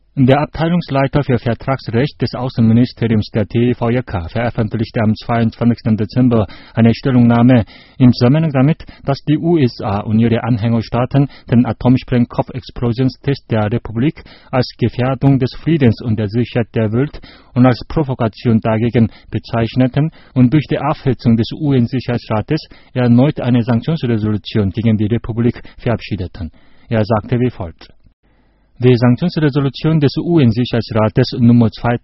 Der Abteilungsleiter für Vertragsrecht des Außenministeriums der TVJK veröffentlichte am 22. Dezember eine Stellungnahme im Zusammenhang damit, dass die USA und ihre Anhängerstaaten den Atomsprengkopfexplosionstest der Republik als Gefährdung des Friedens und der Sicherheit der Welt und als Provokation dagegen bezeichneten und durch die Aufhitzung des UN-Sicherheitsrates erneut eine Sanktionsresolution gegen die Republik verabschiedeten. Er sagte wie folgt: Die Sanktionsresolution des UN-Sicherheitsrates Nummer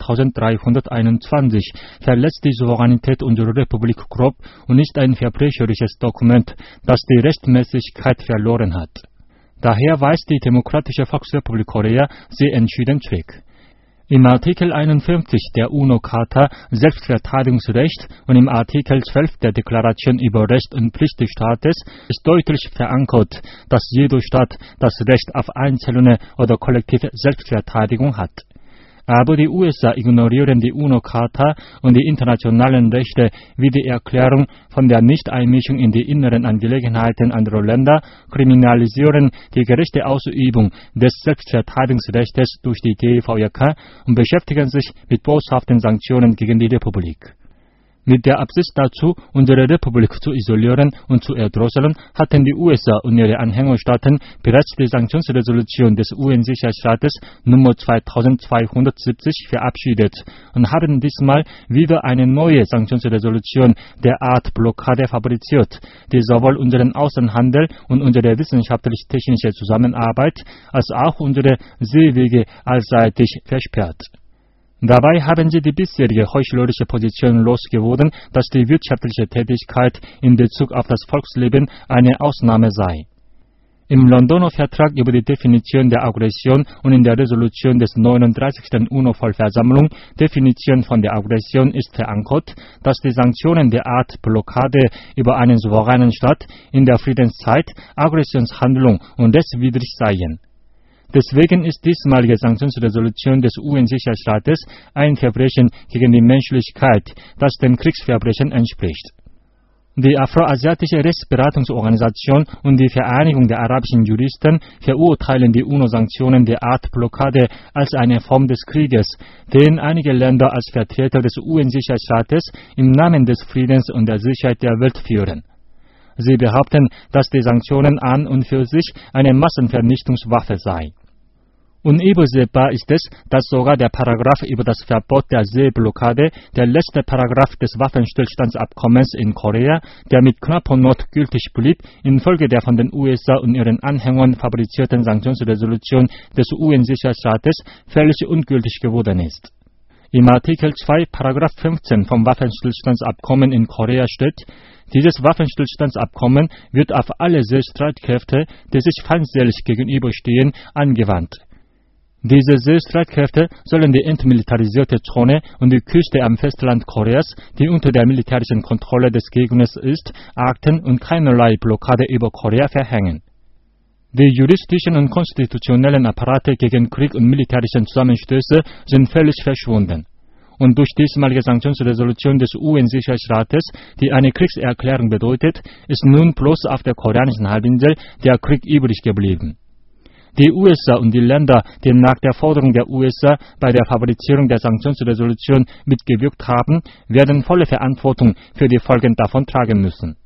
2321 verletzt die Souveränität unserer Republik grob und ist ein verbrecherisches Dokument, das die Rechtmäßigkeit verloren hat. Daher weist die Demokratische Volksrepublik Korea sie entschieden zurück. Im Artikel 51 der UNO-Charta Selbstverteidigungsrecht und im Artikel 12 der Deklaration über Recht und Pflicht des Staates ist deutlich verankert, dass jeder Staat das Recht auf einzelne oder kollektive Selbstverteidigung hat. Aber die USA ignorieren die UNO-Charta und die internationalen Rechte wie die Erklärung von der Nichteinmischung in die inneren Angelegenheiten anderer Länder, kriminalisieren die gerechte Ausübung des Selbstverteidigungsrechts durch die TVJK und beschäftigen sich mit boshaften Sanktionen gegen die Republik. Mit der Absicht dazu, unsere Republik zu isolieren und zu erdrosseln, hatten die USA und ihre Anhängerstaaten bereits die Sanktionsresolution des UN-Sicherheitsrates Nummer 2270 verabschiedet und haben diesmal wieder eine neue Sanktionsresolution der Art Blockade fabriziert, die sowohl unseren Außenhandel und unsere wissenschaftlich-technische Zusammenarbeit als auch unsere Seewege allseitig versperrt. Dabei haben sie die bisherige heuchlerische Position losgeworden, dass die wirtschaftliche Tätigkeit in Bezug auf das Volksleben eine Ausnahme sei. Im Londoner Vertrag über die Definition der Aggression und in der Resolution des 39. UNO-Vollversammlung Definition von der Aggression ist verankert, dass die Sanktionen der Art Blockade über einen souveränen Staat in der Friedenszeit Aggressionshandlung und rechtswidrig seien. Deswegen ist diesmalige Sanktionsresolution des UN-Sicherheitsrates ein Verbrechen gegen die Menschlichkeit, das den Kriegsverbrechen entspricht. Die Afroasiatische Rechtsberatungsorganisation und die Vereinigung der arabischen Juristen verurteilen die UNO-Sanktionen der Art Blockade als eine Form des Krieges, den einige Länder als Vertreter des UN-Sicherheitsrates im Namen des Friedens und der Sicherheit der Welt führen. Sie behaupten, dass die Sanktionen an und für sich eine Massenvernichtungswaffe sei. Unübersehbar ist es, dass sogar der Paragraph über das Verbot der Seeblockade, der letzte Paragraph des Waffenstillstandsabkommens in Korea, der mit knapper Not gültig blieb, infolge der von den USA und ihren Anhängern fabrizierten Sanktionsresolution des UN-Sicherheitsrates völlig ungültig geworden ist. Im Artikel 2, Paragraph 15 vom Waffenstillstandsabkommen in Korea steht: Dieses Waffenstillstandsabkommen wird auf alle Seestreitkräfte, die sich feindselig gegenüberstehen, angewandt. Diese Seestreitkräfte sollen die entmilitarisierte Zone und die Küste am Festland Koreas, die unter der militärischen Kontrolle des Gegners ist, achten und keinerlei Blockade über Korea verhängen. Die juristischen und konstitutionellen Apparate gegen Krieg und militärischen Zusammenstöße sind völlig verschwunden. Und durch diesmalige Sanktionsresolution des UN-Sicherheitsrates, die eine Kriegserklärung bedeutet, ist nun bloß auf der koreanischen Halbinsel der Krieg übrig geblieben. Die USA und die Länder, die nach der Forderung der USA bei der Fabrizierung der Sanktionsresolution mitgewirkt haben, werden volle Verantwortung für die Folgen davon tragen müssen.